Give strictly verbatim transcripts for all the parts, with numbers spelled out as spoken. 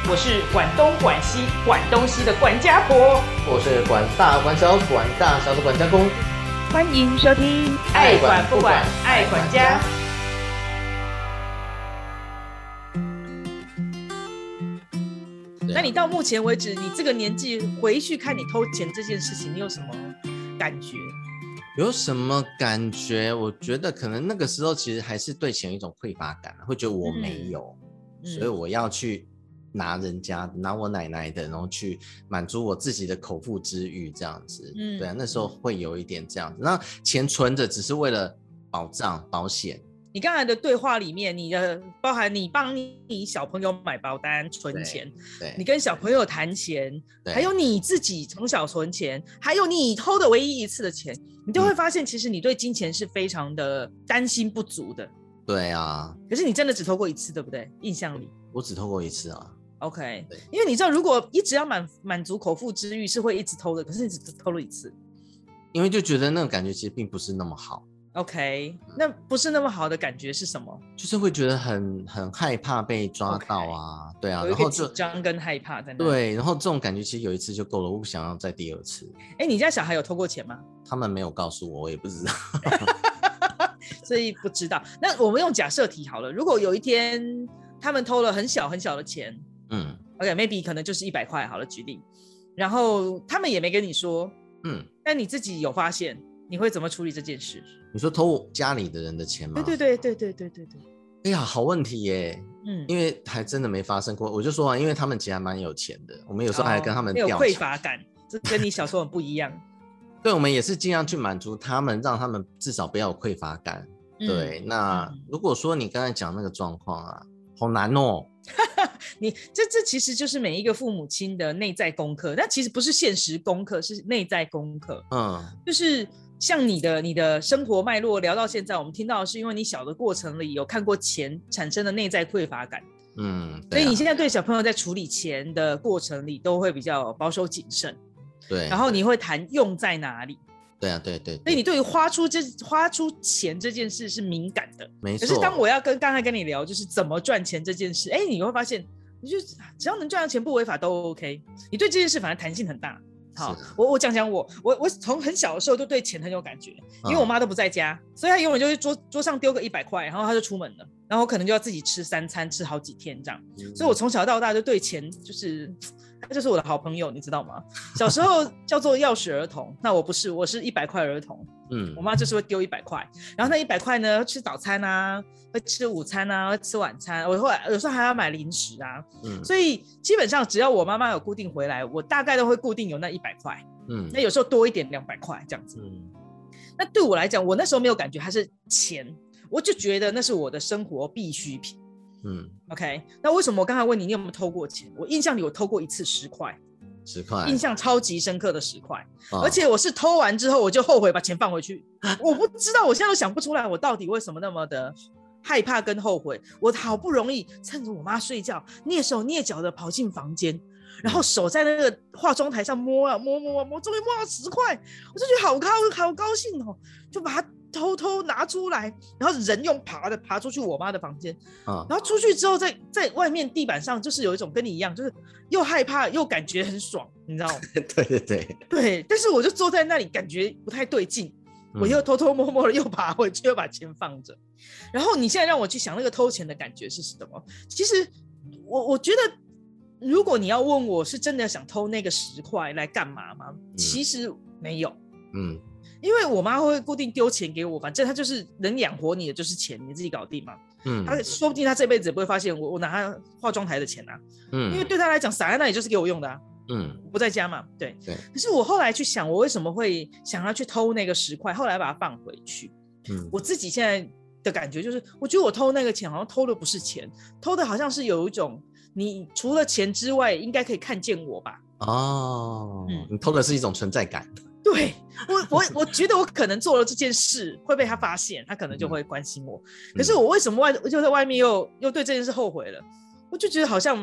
我是管东管西管东西的管家婆， 我是管大管小管大小的管家公。 欢迎收听爱管不管爱管家。那你到目前为止，你这个年纪回去看你偷钱这件事情，你有什么感觉？ 有什么感觉？我觉得可能那个时候其实还是对钱有一种匮乏感，会觉得我没有，嗯、所以我要去拿人家拿我奶奶的，然后去满足我自己的口腹之欲这样子。嗯，对啊，那时候会有一点这样子。那钱存着只是为了保障保险。 你刚才的对话里面，你的包含你帮你小朋友买保单存钱，对对，你跟小朋友谈钱，还有你自己从小存钱，还有你偷的唯一一次的钱，你就会发现其实你对金钱是非常的担心不足的。 对啊， 可是你真的只偷过一次，对不对？印象里我只偷过一次啊。 OK， 因为你知道如果一直要 满, 满足口腹之欲是会一直偷的，可是你只偷了一次， 因为就觉得那种感觉其实并不是那么好。 OK， 那不是那么好的感觉是什么？ 就是会觉得很很害怕被抓到啊， okay, 对啊，然后就紧张跟害怕在那。 对，然后这种感觉其实有一次就够了，我不想要再第二次。 哎，你家小孩有偷过钱吗？ 他们没有告诉我，我也不知道， 所以不知道。那我们用假设题好了，如果有一天他们偷了很小很小的钱，嗯 ，OK，maybe、okay, 可能就是一百块好了，举例，然后他们也没跟你说，嗯，但你自己有发现。你会怎么处理这件事？ 你说偷家里的人的钱吗？ 对对对对对对对。 哎呀，好问题耶，嗯，因为还真的没发生过。我就说啊，因为他们其实还蛮有钱的，我们有时候还跟他们调查、 哦、没有匮乏感，这跟你小时候很不一样。 对，我们也是尽量去满足他们，让他们至少不要有匮乏感。嗯、对，那、嗯、如果说你刚才讲那个状况啊，好难哦。 你这这其实就是每一个父母亲的内在功课，那其实不是现实功课，是内在功课。嗯，就是像你的你的生活脉络聊到现在，我们听到的是因为你小的过程里有看过钱产生的内在匮乏感。嗯，对啊，所以你现在对小朋友在处理钱的过程里都会比较保守谨慎。 对， 然后你会谈用在哪里。 对啊，对 对, 对， 所以你对于花出这花出钱这件事是敏感的， 没错。 可是当我要跟刚才跟你聊就是怎么赚钱这件事，哎，你会发现，你就只要能赚到钱不违法都 OK。你对这件事反而弹性很大。好，我我讲讲我，我我从很小的时候就对钱很有感觉，因为我妈都不在家，嗯、所以她永远就是桌桌上丢个一百块，然后她就出门了，然后可能就要自己吃三餐，吃好几天这样。嗯、所以我从小到大就对钱就是。他就是我的好朋友，你知道吗？小时候叫做钥匙儿童，那我不是，我是一百块儿童。嗯，我妈就是会丢一百块，然后那一百块呢，吃早餐啊，会吃午餐啊，会吃晚餐，我后来有时候还要买零食啊。嗯，所以基本上只要我妈妈有固定回来，我大概都会固定有那一百块。嗯，那有时候多一点两百块这样子。嗯，那对我来讲，我那时候没有感觉它是钱，我就觉得那是我的生活必需品。嗯 ，OK， 那为什么我刚才问你，你有没有偷过钱？我印象里我偷过一次十块， 十块， 印象超级深刻的十块、哦，而且我是偷完之后我就后悔把钱放回去，我不知道，我现在都想不出来我到底为什么那么的害怕跟后悔。我好不容易趁着我妈睡觉，蹑手蹑脚的跑进房间，然后手在那个化妆台上摸啊摸摸摸，终于摸到十块，我就觉得好高好高兴哦，就把它。偷偷拿出来，然后人用爬的爬出去我妈的房间、嗯、然后出去之后在在外面地板上就是有一种跟你一样，就是又害怕又感觉很爽，你知道吗？ 对对对对，但是我就坐在那里感觉不太对劲、嗯、我又偷偷摸摸的又爬回去又把钱放着。然后你现在让我去想那个偷钱的感觉是什么，其实我我觉得如果你要问我是真的想偷那个十块来干嘛吗、嗯、其实没有。嗯，因为我妈会固定丢钱给我，反正她就是能养活你的就是钱，你自己搞定嘛。嗯，她说不定她这辈子也不会发现我我拿她化妆台的钱啊。嗯，因为对她来讲撒在那里就是给我用的啊。嗯，不在家嘛，对对。可是我后来去想，我为什么会想要去偷那个十块，后来把它放回去。嗯，我自己现在的感觉就是，我觉得我偷那个钱好像偷的不是钱，偷的好像是有一种你除了钱之外应该可以看见我吧。 哦，嗯，你偷的是一种存在感。 对，我我我觉得我可能做了这件事会被他发现，他可能就会关心我。嗯、可是我为什么外就在外面又又对这件事后悔了？我就觉得好像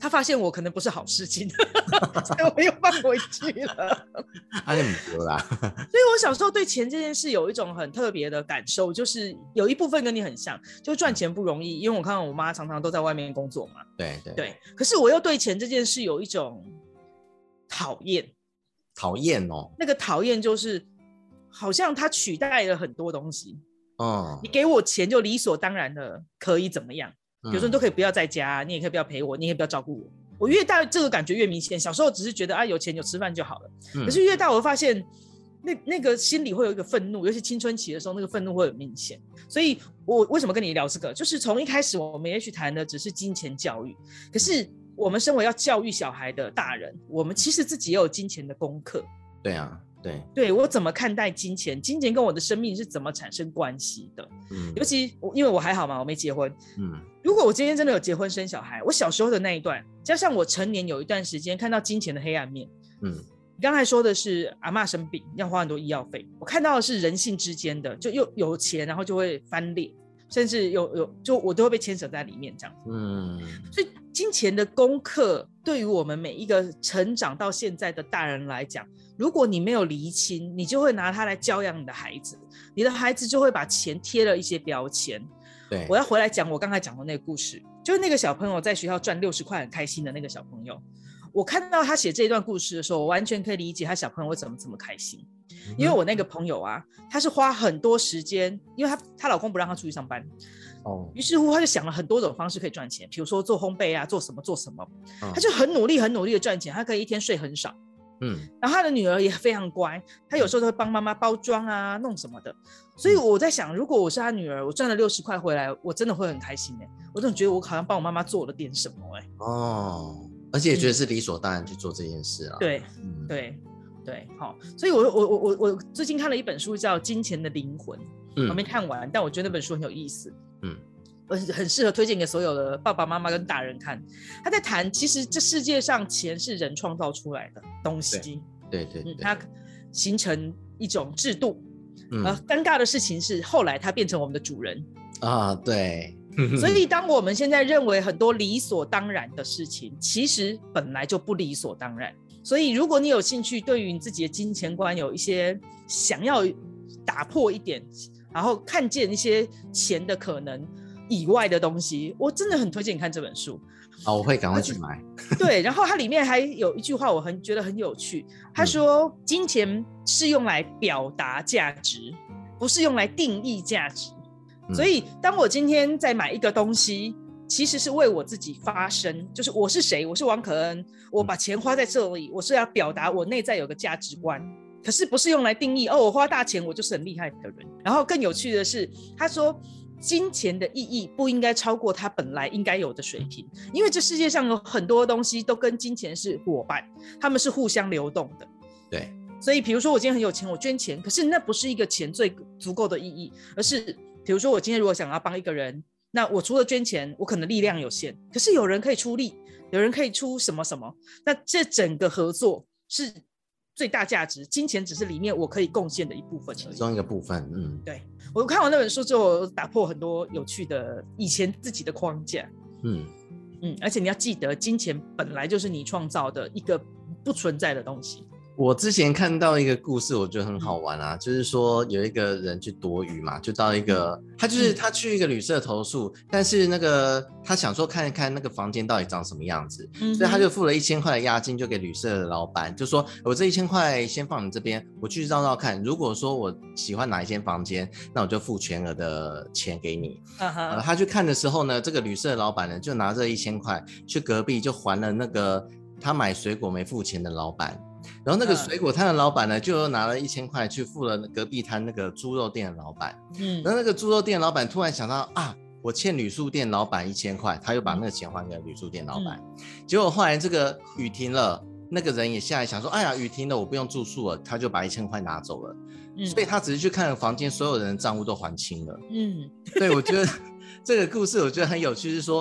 他发现我可能不是好事情，所以我又放回去了。 啊，你不啦。 所以我小时候对钱这件事有一种很特别的感受，就是有一部分跟你很像，就赚钱不容易，因为我看到我妈常常都在外面工作嘛。 对对对，可是我又对钱这件事有一种讨厌。 讨厌哦。 那个讨厌就是好像它取代了很多东西。 哦， 你给我钱就理所当然的可以怎么样？比如说你都可以不要在家，你也可以不要陪我，你也不要照顾我。我越大这个感觉越明显，小时候只是觉得啊有钱有吃饭就好了，嗯、可是越大我发现那那个心里会有一个愤怒，尤其青春期的时候那个愤怒会很明显。所以我为什么跟你聊这个，就是从一开始我们也许谈的只是金钱教育，可是我们身为要教育小孩的大人，我们其实自己也有金钱的功课。 对啊，对， 对，我怎么看待金钱？金钱跟我的生命是怎么产生关系的？嗯，尤其因为我还好嘛，我没结婚。嗯，如果我今天真的有结婚生小孩，我小时候的那一段，加上我成年有一段时间看到金钱的黑暗面。嗯，你刚才说的是阿嬷生病要花很多医药费，我看到的是人性之间的，就又有钱然后就会翻脸，甚至有有就我都会被牵扯在里面这样子。嗯，所以金钱的功课对于我们每一个成长到现在的大人来讲，如果你没有厘清，你就会拿它来教养你的孩子，你的孩子就会把钱贴了一些标签。 对， 我要回来讲我刚才讲的那个故事，就是那个小朋友在学校赚六十块很开心的那个小朋友，我看到他写这一段故事的时候，我完全可以理解他小朋友为什么这么开心。嗯、因为我那个朋友啊，他是花很多时间，因为他她老公不让他出去上班。哦，于是乎他就想了很多种方式可以赚钱，比如说做烘焙啊，做什么做什么，哦、他就很努力很努力的赚钱，他可以一天睡很少。嗯，然后他的女儿也非常乖，他有时候都会帮妈妈包装啊弄什么的，所以我在想，如果我是他女儿，我赚了六十块回来，我真的会很开心哎、欸，我真的觉得我好像帮我妈妈做了点什么哎、欸。 哦，而且也觉得是理所当然去做这件事啊。 嗯、对，嗯、对对，好，所以我我我我我最近看了一本书叫《金钱的灵魂》，嗯、我没看完，但我觉得那本书很有意思。嗯。很适合推荐给所有的爸爸妈妈跟大人看。他在谈，其实这世界上钱是人创造出来的东西， 对对 对, 对、嗯， 它形成一种制度。嗯、呃，尴尬的事情是，后来它变成我们的主人啊，对。 所以，当我们现在认为很多理所当然的事情，其实本来就不理所当然。所以，如果你有兴趣，对于你自己的金钱观有一些想要打破一点，然后看见一些钱的可能以外的东西，我真的很推荐你看这本书。 好，我会赶快去买。 对，然后它里面还有一句话我很觉得很有趣，他说、嗯、金钱是用来表达价值，不是用来定义价值、嗯、所以当我今天在买一个东西，其实是为我自己发声，就是我是谁，我是王可恩，我把钱花在这里，我是要表达我内在有个价值观，可是不是用来定义哦，我花大钱我就是很厉害的人。然后更有趣的是，他说金钱的意义不应该超过它本来应该有的水平，因为这世界上有很多东西都跟金钱是伙伴，他们是互相流动的。 对， 所以比如说我今天很有钱，我捐钱，可是那不是一个钱最足够的意义，而是比如说我今天如果想要帮一个人，那我除了捐钱，我可能力量有限，可是有人可以出力，有人可以出什么什么，那这整个合作是最大价值，金钱只是里面我可以贡献的一部分而已， 其中一个部分。嗯， 对，我看完那本书之后，我打破很多有趣的以前自己的框架。嗯嗯，而且你要记得，金钱本来就是你创造的一个不存在的东西。 我之前看到一个故事，我觉得很好玩啊，嗯、就是说有一个人去躲雨嘛，就到一个，他就是他去一个旅社投宿，嗯、但是那个他想说看一看那个房间到底长什么样子，嗯、所以他就付了一千块的押金，就给旅社的老板，就说我这一千块先放你这边，我去绕绕看，如果说我喜欢哪一间房间，那我就付全额的钱给你。Uh-huh. 呃、他去看的时候呢，这个旅社的老板呢就拿着一千块去隔壁就还了那个他买水果没付钱的老板。然后那个水果摊的老板呢，就拿了一千块去付了隔壁摊那个猪肉店的老板。嗯，然后那个猪肉店的老板突然想到啊，我欠旅宿店老板一千块，他又把那个钱还给旅宿店老板。嗯、结果后来这个雨停了，那个人也下来想说，哎呀，雨停了，我不用住宿了，他就把一千块拿走了。嗯，所以他只是去看了房间，所有人的账户都还清了。嗯，对，我觉得这个故事我觉得很有趣，是说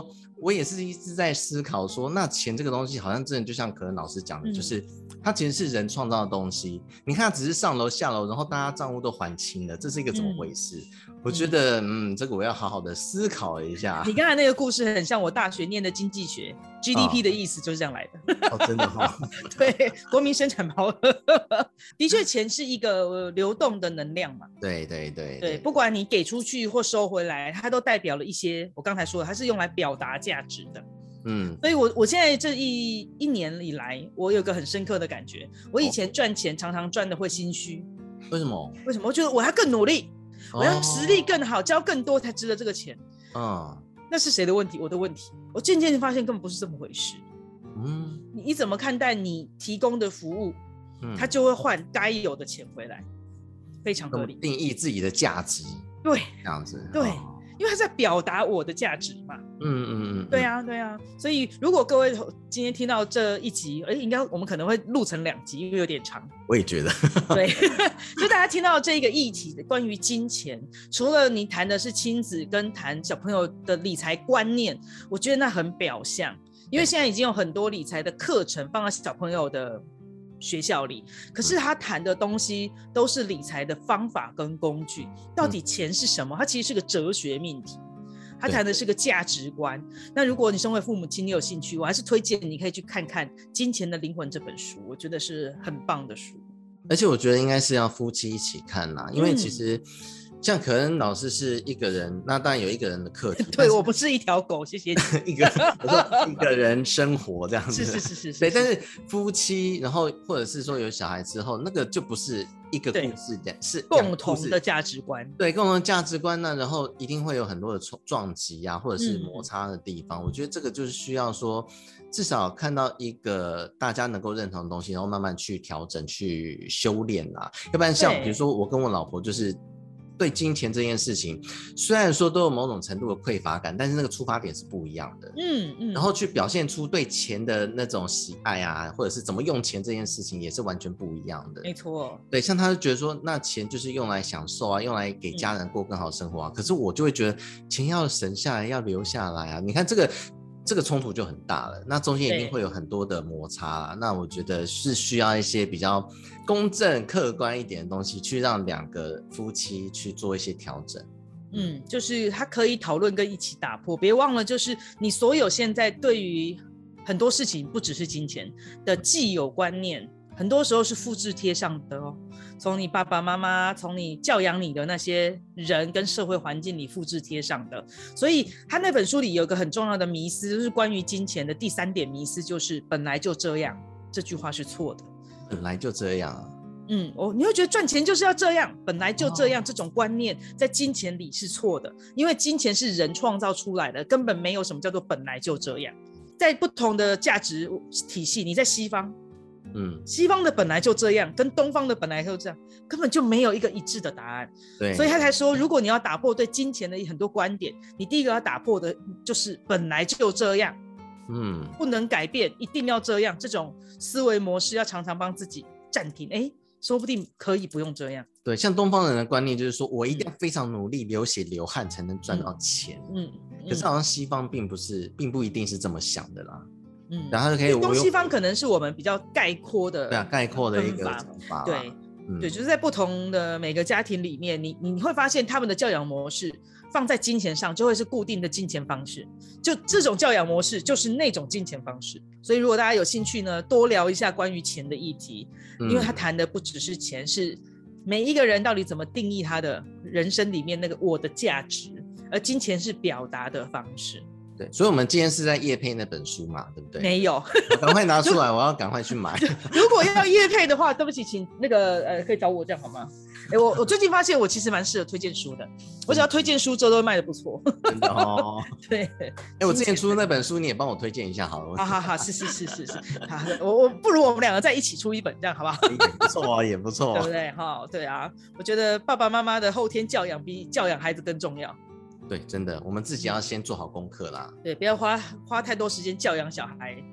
我也是一直在思考说，那钱这个东西好像真的就像可能老师讲的，嗯、就是它其实是人创造的东西。你看，只是上楼下楼，然后大家账户都还清了，这是一个怎么回事？嗯、我觉得，嗯，这个我要好好的思考一下。 你刚才那个故事很像我大学念的经济学 ，G D P 的意思就是这样来的。 哦，真的哈、哦。 对，国民生产毛额，的确，钱是一个流动的能量嘛。 对对对对, 对，不管你给出去或收回来，它都代表了一些。我刚才说的，它是用来表达价值的。嗯，所以我我现在这一一年以来，我有个很深刻的感觉。我以前赚钱常常赚的会心虚。 为什么？ 为什么？我觉得我要更努力，哦、我要实力更好，交更多才值得这个钱。嗯，那是谁的问题？我的问题。我渐渐发现根本不是这么回事。嗯，你你怎么看待你提供的服务？嗯，它就会换该有的钱回来，非常合理。 定义自己的价值。 对， 这样子。 对。 哦， 因为他在表达我的价值嘛。 嗯嗯嗯， 对啊对啊。所以如果各位今天听到这一集，哎，应该我们可能会录成两集，因为有点长。 我也觉得。 对，就大家听到这个议题，关于金钱，除了你谈的是亲子跟谈小朋友的理财观念，我觉得那很表象，因为现在已经有很多理财的课程放在小朋友的学校里，可是他谈的东西都是理财的方法跟工具，到底钱是什么？它其实是个哲学命题，他谈的是个价值观。那如果你身为父母亲，你有兴趣，我还是推荐你可以去看看《金钱的灵魂》这本书，我觉得是很棒的书。 而且我觉得应该是要夫妻一起看啦，因为其实像可能老师是一个人，那当然有一个人的课题。 对，我不是一条狗，谢谢你。 一个我说一个人生活这样子。 是是是是是。 对，但是夫妻，然后或者是说有小孩之后，那个就不是一个故事，是共同的价值观。 对，共同的价值观呢，然后一定会有很多的撞击啊，或者是摩擦的地方。嗯、我觉得这个就是需要说，至少看到一个大家能够认同的东西，然后慢慢去调整、去修炼啊。要不然像比如说我跟我老婆就是对金钱这件事情，虽然说都有某种程度的匮乏感，但是那个出发点是不一样的。嗯嗯，然后去表现出对钱的那种喜爱啊，或者是怎么用钱这件事情也是完全不一样的。 没错。 对，像他就觉得说，那钱就是用来享受啊，用来给家人过更好的生活啊。嗯、可是我就会觉得，钱要省下来，要留下来啊。你看这个。这个冲突就很大了，那中间一定会有很多的摩擦，那我觉得是需要一些比较公正客观一点的东西，去让两个夫妻去做一些调整。 嗯，就是他可以讨论跟一起打破，别忘了就是你所有现在对于很多事情不只是金钱的既有观念，很多时候是复制贴上的哦，从你爸爸妈妈，从你教养你的那些人跟社会环境里复制贴上的。所以他那本书里有个很重要的迷思，就是关于金钱的第三点迷思，就是本来就这样，这句话是错的。 本来就这样啊。 嗯，哦，你会觉得赚钱就是要这样，本来就这样，哦、这种观念在金钱里是错的，因为金钱是人创造出来的，根本没有什么叫做本来就这样。在不同的价值体系，你在西方。嗯，西方的本来就这样，跟东方的本来就这样，根本就没有一个一致的答案。 对， 所以他才说，如果你要打破对金钱的很多观点，你第一个要打破的就是本来就这样，嗯，不能改变，一定要这样，这种思维模式要常常帮自己暂停，哎，说不定可以不用这样。 对，像东方人的观念就是说我一定要非常努力，流血流汗才能赚到钱。嗯，嗯可是好像西方并不是，并不一定是这么想的啦。嗯，然后就可以东西方可能是我们比较概括的， 对啊，概括的一个讲法， 对、嗯、对，就是在不同的每个家庭里面，你你会发现他们的教养模式放在金钱上就会是固定的金钱方式，就这种教养模式就是那种金钱方式。所以如果大家有兴趣呢，多聊一下关于钱的议题，因为他谈的不只是钱，是每一个人到底怎么定义他的人生里面那个我的价值，而金钱是表达的方式。 对，所以我们今天是在业配那本书嘛，对不对？ 没有， 赶快拿出来，我要赶快去买。 如果要业配的话，对不起，请那个呃，可以找我这样好吗？哎，我我最近发现我其实蛮适合推荐书的，我只要推荐书之后都会卖得不错。真的哦。 对。 哎，我之前出的那本书你也帮我推荐一下好了。 好好好，是是是是是。好，我我不如我们两个再一起出一本，这样好不好？ 也不错啊，也不错、啊， 对不对？哈，对啊，我觉得爸爸妈妈的后天教养比教养孩子更重要。 对，真的，我们自己要先做好功课啦。 对，不要花花太多时间教养小孩，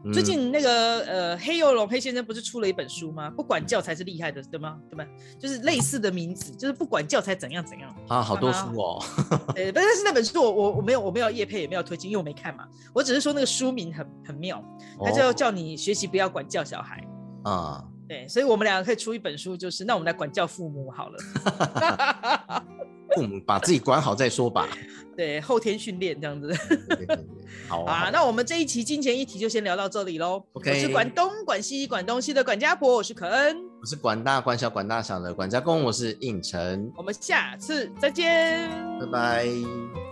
最近那个呃黑幼龙黑先生不是出了一本书吗？不管教材是厉害的，对吗？对吧？就是类似的名字，就是不管教材怎样怎样啊，好多书哦。 对，但是那本书我我我没有我没有业配也没有推荐，因为我没看嘛。我只是说那个书名很很妙，它就叫你学习不要管教小孩啊。对，所以我们两个可以出一本书，就是那我们来管教父母好了。 父母把自己管好再说吧。 对，后天训练这样子。 对对对好啊， 好，那我们这一期金钱议题就先聊到这里喽。 Okay. 我是管东管西管东西的管家婆，我是可恩。 我是管大管小管大小的管家公，我是应成。 我们下次再见， 拜拜。